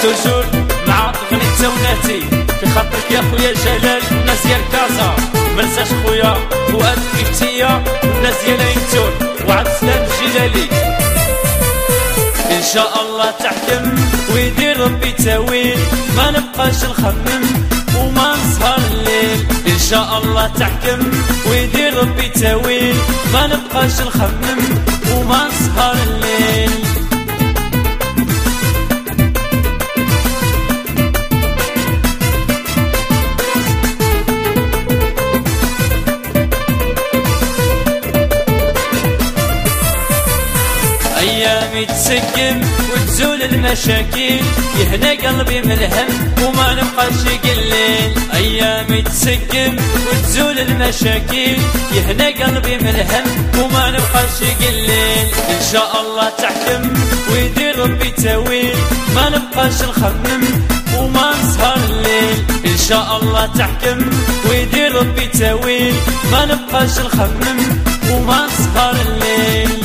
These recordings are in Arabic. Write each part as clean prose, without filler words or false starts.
توجور مع غني توناتي في خاطرك يا خويا جلال والناس ديال كازا مرزاش خويا فؤاد كيفتيا والناس ديال عينتون وعبد السلام الجلالي. ان شاء الله تحكم ويدير ربي تاويل ما نبقاش نخمم وما نسهر الليل. ان شاء الله تحكم ويدير ربي تاويل ما نبقاش نخمم وما نسهر الليل. ايامي تسقم وتزول المشاكل يهنا قلبي من الهم وما نبقاش قليل. ايامي تسقم وتزول المشاكل يهنا قلبي من الهم وما نبقاش قليل. ان شاء الله تحكم ويدير ربي تاويل ما نبقاش نخمم وما نسهر الليل. ان شاء الله تحكم ويدير ربي تاويل ما نبقاش نخمم وما نسهر الليل.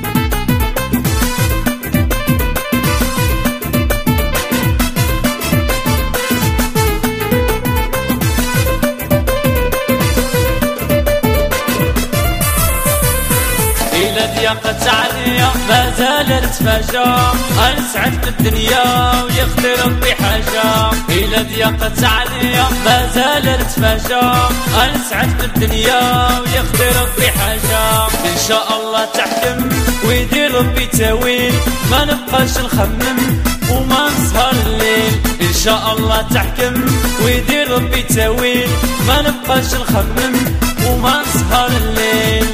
ضيقت عليا ما زال نتفاجأ انا سعدت بالدنيا ويخلي ربي حاجة. إلا ضيقت عليا ما زال نتفاجأ انا سعدت بالدنيا ويخلي ربي حاجة. ان شاء الله تحكم ويدير ربي تاويل ما نبقاش نخمم وما نسهر الليل. ان شاء الله تحكم ويدير ربي تاويل ما نبقاش نخمم وما نسهر الليل.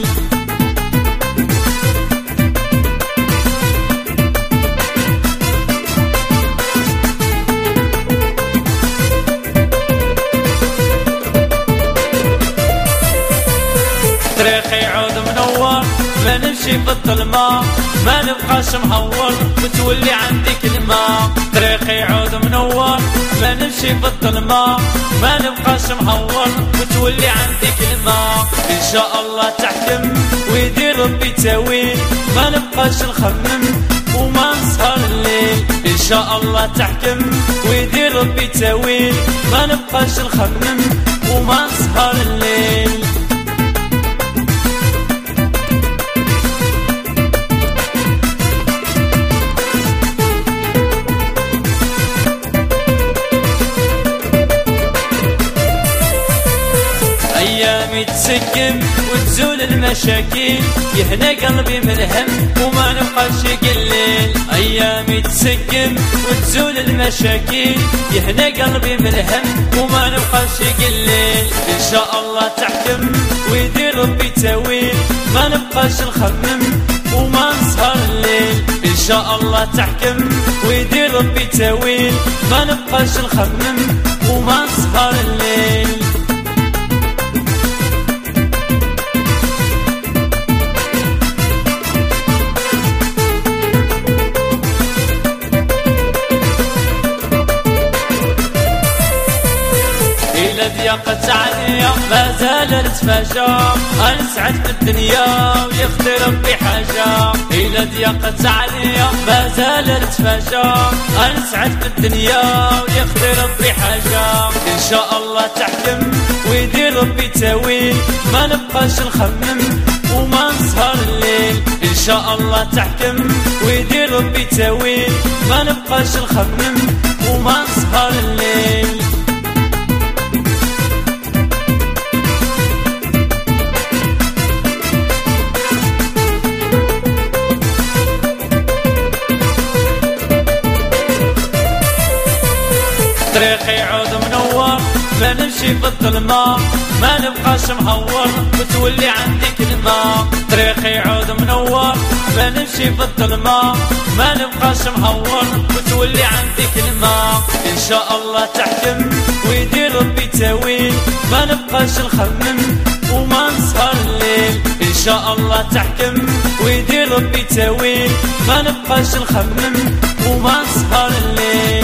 طريقي يعود منور ما نمشي في الظلمة ما نبقاش مهور وتولي عندي كلمة. طريقي يعود منور ما نمشي في الظلمة ما نبقاش مهور وتولي عندي كلمة. ان شاء الله تحكم ويدير ربي تاويل ما نبقاش نخمم وما نسهر الليل. ان شاء الله تحكم ويدير ربي تاويل ما نبقاش نخمم وما نسهر الليل. ايامي تسقم وتزول المشاكل يهنا قلبي من الهم وما نبقاش قليل. ايامي تسقم وتزول المشاكل يهنا قلبي من الهم وما نبقاش قليل. ان شاء الله تحكم ويدير ربي تاويل ما نبقاش نخمم وما نسهر الليل. ان شاء الله تحكم ويدير ربي تاويل ما نبقاش نخمم وما نسهر الليل. إلا ضيقت عليا ما زال نتفاجأ أنا سعدت بالدنيا ويخلي ربي حاجة. إلا ضيقت عليا ما زال نتفاجأ أنا سعدت بالدنيا ويخلي ربي حاجة. إن شاء الله تحكم ويدير ربي تاويل ما نبقاش نخمم وما نسهر الليل. إن شاء الله تحكم ويدير ربي تاويل ما نبقاش نخمم وما نسهر الليل. طريقي يعود منور ما نمشي في الظلمة ما نبقاش مهور وتولي عندي كلمة. طريقي يعود منور ما نمشي في الظلمة ما نبقاش مهور وتولي عندي كلمة. ان شاء الله تحكم ويدير ربي تاويل ما نبقاش نخمم وما نسهر الليل. ان شاء الله تحكم ويدير ربي تاويل ما نبقاش نخمم وما نسهر الليل.